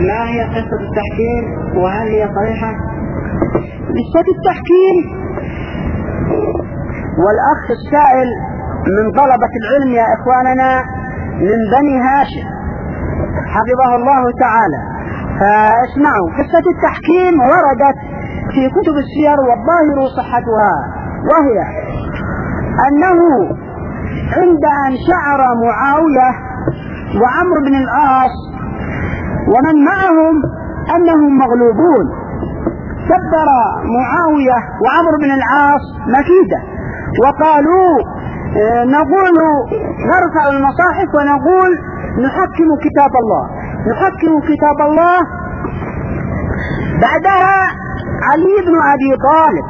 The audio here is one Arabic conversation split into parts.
ما هي قصة التحكيم وهل هي صحيحة؟ قصة التحكيم، والأخ السائل من طلبة العلم يا إخواننا من بني هاشم حفظه الله تعالى، فاسمعوا. قصة التحكيم وردت في كتب السير والظاهر صحتها، وهي أنه عند أن شعر معاوية وعمرو بن العاص ومن معهم أنهم مغلوبون، كبر معاوية وعمرو بن العاص مكيدة وقالوا نقول نرفع المصاحف ونقول نحكم كتاب الله، نحكم كتاب الله. بعدها علي بن أبي طالب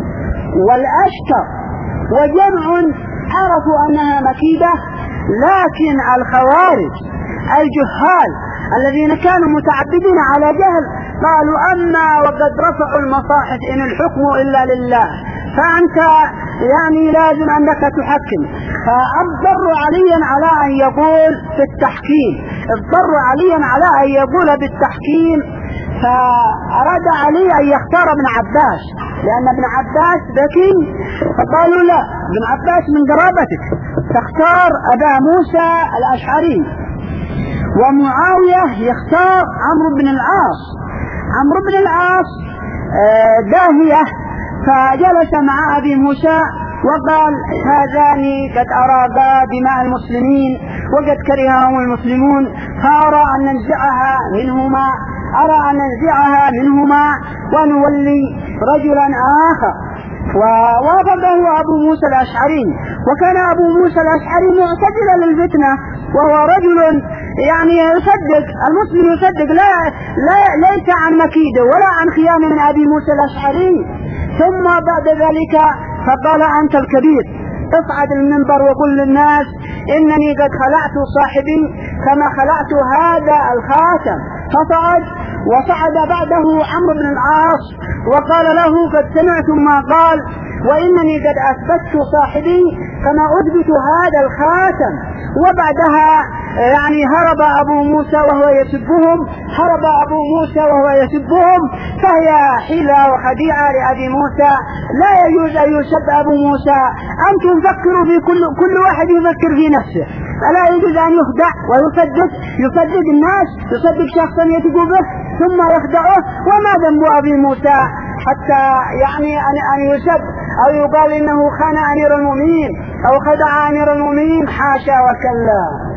والأشتر وجمع عرفوا أنها مكيدة، لكن الخوارج الجهال الذين كانوا متعبدين على جهل قالوا أما وقد رفعوا المصاحف إن الحكم إلا لله، فأنت يعني لازم أنك تحكم. فاضطروا عليا على أن يقول في التحكيم، اضطروا عليا على أن يقول بالتحكيم، فأراد علي أن يختار ابن عباس لأن ابن عباس ذكي، فقالوا لا، ابن عباس من قرابتك، تختار أبا موسى الأشعري، ومعاوية يختار عمرو بن العاص. عمرو بن العاص داهية، فجلس مع أبي موسى وقال هذان قد أرادا دماء المسلمين وقد كرههم المسلمون، فأرى أن ننزعها منهما، أرى أن ننزعها منهما ونولي رجلا آخر. ووافقه أبو موسى الأشعري، وكان أبو موسى الأشعري معتدلا للفتنة، وهو رجل يعني يصدق المسلم، يصدق ليس عن مكيده ولا عن خيانة من أبي موسى الأشعري. ثم بعد ذلك فقال أنت الكبير، اصعد المنبر وقل للناس إنني قد خلعت صاحبي كما خلعت هذا الخاتم. فصعد، وصعد بعده عمرو بن العاص وقال له قد سمعتم ما قال، وإنني قد أثبت صاحبي كما أثبت هذا الخاتم. وبعدها يعني هرب أبو موسى وهو يسبهم، هرب أبو موسى وهو يسبهم، فهي حيلة وخديعة لأبي موسى، لا يجوز أن يسب أبو موسى. أنتم فكروا في كل واحد يفكر في نفسه، فلا يجوز أن يخدع ويصدق الناس، يصدق شخصا يثق به ثم يخدعه. وما ذنب أبي موسى حتى يعني أن يسب أو يقال إنه خان أمير المؤمنين أو خدع أمير المؤمنين؟ حاشا وكلا.